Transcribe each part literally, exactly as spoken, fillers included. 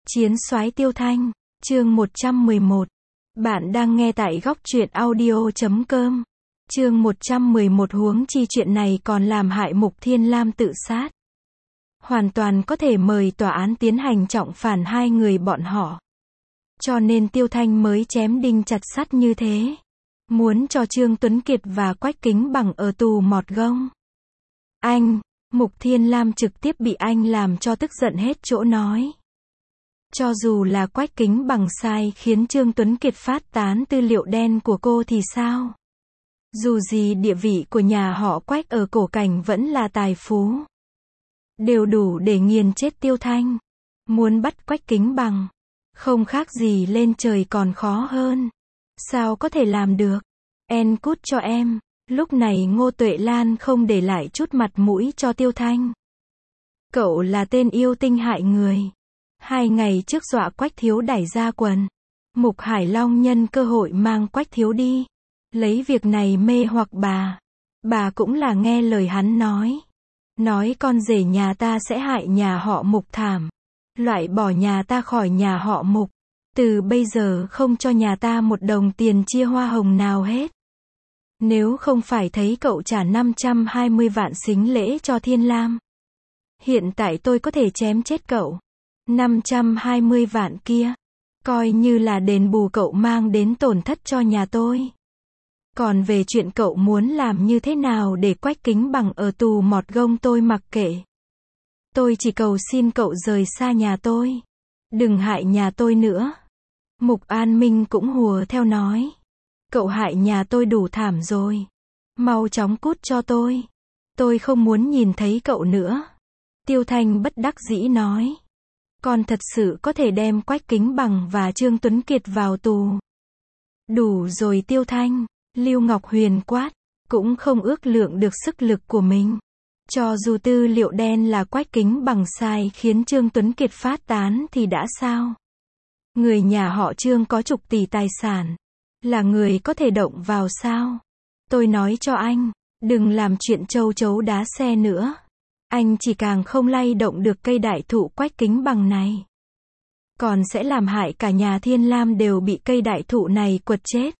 Chiến soái Tiêu Thanh, chương một trăm mười một. Bạn đang nghe tại góc truyện audio chấm com. Chương một trăm mười một huống chi chuyện này còn làm hại Mục Thiên Lam tự sát. Hoàn toàn có thể mời tòa án tiến hành trọng phản hai người bọn họ. Cho nên Tiêu Thanh mới chém đinh chặt sắt như thế. Muốn cho Trương Tuấn Kiệt và Quách Kính Bằng ở tù mọt gông. Anh, Mục Thiên Lam trực tiếp bị anh làm cho tức giận hết chỗ nói. Cho dù là Quách Kính Bằng sai khiến Trương Tuấn Kiệt phát tán tư liệu đen của cô thì sao? Dù gì địa vị của nhà họ Quách ở cổ cảnh vẫn là tài phú. Đều đủ để nghiền chết Tiêu Thanh. Muốn bắt Quách Kính Bằng, không khác gì lên trời còn khó hơn. Sao có thể làm được? En cút cho em. Lúc này Ngô Tuệ Lan không để lại chút mặt mũi cho Tiêu Thanh. Cậu là tên yêu tinh hại người. Hai ngày trước dọa Quách Thiếu đẩy ra quần. Mục Hải Long nhân cơ hội mang Quách Thiếu đi. Lấy việc này mê hoặc bà. Bà cũng là nghe lời hắn nói. Nói con rể nhà ta sẽ hại nhà họ Mục thảm. Loại bỏ nhà ta khỏi nhà họ Mục. Từ bây giờ không cho nhà ta một đồng tiền chia hoa hồng nào hết. Nếu không phải thấy cậu trả năm trăm hai mươi vạn sính lễ cho Thiên Lam. Hiện tại tôi có thể chém chết cậu. năm trăm hai mươi vạn kia. Coi như là đền bù cậu mang đến tổn thất cho nhà tôi. Còn về chuyện cậu muốn làm như thế nào để Quách Kính Bằng ở tù mọt gông tôi mặc kệ. Tôi chỉ cầu xin cậu rời xa nhà tôi. Đừng hại nhà tôi nữa. Mục An Minh cũng hùa theo nói. Cậu hại nhà tôi đủ thảm rồi. Mau chóng cút cho tôi. Tôi không muốn nhìn thấy cậu nữa. Tiêu Thanh bất đắc dĩ nói. Con thật sự có thể đem Quách Kính Bằng và Trương Tuấn Kiệt vào tù. Đủ rồi Tiêu Thanh. Lưu Ngọc Huyền quát. Cũng không ước lượng được sức lực của mình. Cho dù tư liệu đen là Quách Kính Bằng sai khiến Trương Tuấn Kiệt phát tán thì đã sao? Người nhà họ Trương có chục tỷ tài sản. Là người có thể động vào sao? Tôi nói cho anh, đừng làm chuyện châu chấu đá xe nữa. Anh chỉ càng không lay động được cây đại thụ Quách Kính Bằng này. Còn sẽ làm hại cả nhà Thiên Lam đều bị cây đại thụ này quật chết.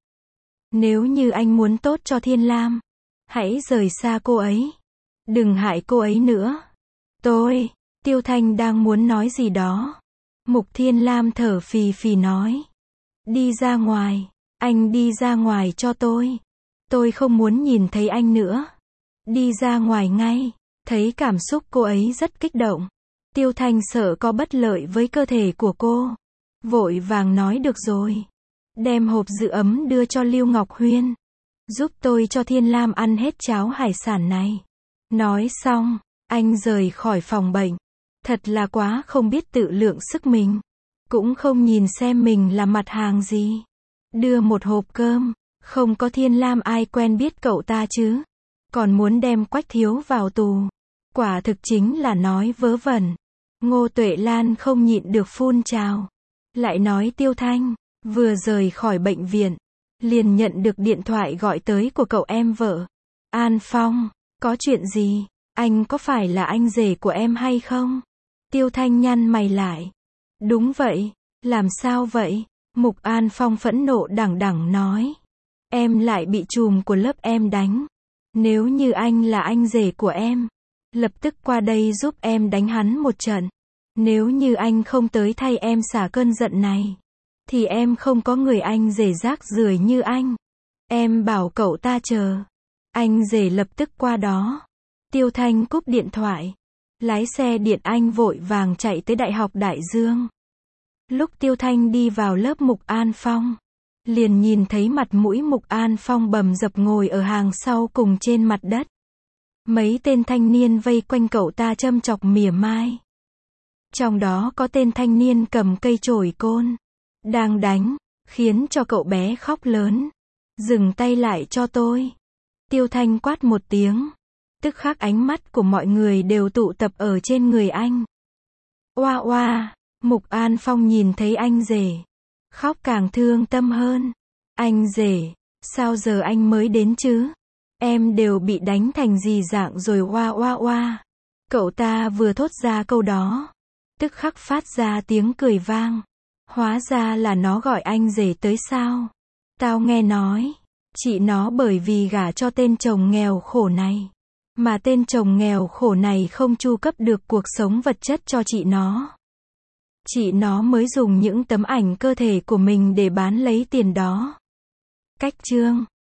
Nếu như anh muốn tốt cho Thiên Lam, hãy rời xa cô ấy. Đừng hại cô ấy nữa. Tôi, Tiêu Thanh đang muốn nói gì đó. Mục Thiên Lam thở phì phì nói. Đi ra ngoài. Anh đi ra ngoài cho tôi. Tôi không muốn nhìn thấy anh nữa. Đi ra ngoài ngay. Thấy cảm xúc cô ấy rất kích động. Tiêu Thanh sợ có bất lợi với cơ thể của cô. Vội vàng nói được rồi. Đem hộp giữ ấm đưa cho Lưu Ngọc Huyên. Giúp tôi cho Thiên Lam ăn hết cháo hải sản này. Nói xong, anh rời khỏi phòng bệnh. Thật là quá không biết tự lượng sức mình. Cũng không nhìn xem mình là mặt hàng gì. Đưa một hộp cơm. Không có Thiên Lam ai quen biết cậu ta chứ. Còn muốn đem Quách Thiếu vào tù. Quả thực chính là nói vớ vẩn. Ngô Tuệ Lan không nhịn được phun trào. Lại nói Tiêu Thanh, vừa rời khỏi bệnh viện. Liền nhận được điện thoại gọi tới của cậu em vợ. An Phong, có chuyện gì? Anh có phải là anh rể của em hay không? Tiêu Thanh nhăn mày lại. Đúng vậy, làm sao vậy? Mục An Phong phẫn nộ đằng đằng nói. Em lại bị trùm của lớp em đánh. Nếu như anh là anh rể của em, lập tức qua đây giúp em đánh hắn một trận. Nếu như anh không tới thay em xả cơn giận này, thì em không có người anh rể rác rưởi như anh. Em bảo cậu ta chờ. Anh rể lập tức qua đó. Tiêu Thanh cúp điện thoại. Lái xe điện anh vội vàng chạy tới Đại học Đại Dương. Lúc Tiêu Thanh đi vào lớp Mục An Phong, liền nhìn thấy mặt mũi Mục An Phong bầm dập ngồi ở hàng sau cùng trên mặt đất. Mấy tên thanh niên vây quanh cậu ta châm chọc mỉa mai. Trong đó có tên thanh niên cầm cây chổi côn, đang đánh, khiến cho cậu bé khóc lớn. Dừng tay lại cho tôi. Tiêu Thanh quát một tiếng. Tức khắc ánh mắt của mọi người đều tụ tập ở trên người anh. Oa oa, Mục An Phong nhìn thấy anh rể. Khóc càng thương tâm hơn. Anh rể, sao giờ anh mới đến chứ? Em đều bị đánh thành gì dạng rồi oa oa oa. Cậu ta vừa thốt ra câu đó. tức khắc phát ra tiếng cười vang. Hóa ra là nó gọi anh rể tới sao? Tao nghe nói, chị nó bởi vì gả cho tên chồng nghèo khổ này, mà tên chồng nghèo khổ này không chu cấp được cuộc sống vật chất cho chị nó. Chị nó mới dùng những tấm ảnh cơ thể của mình để bán lấy tiền đó. Cách chương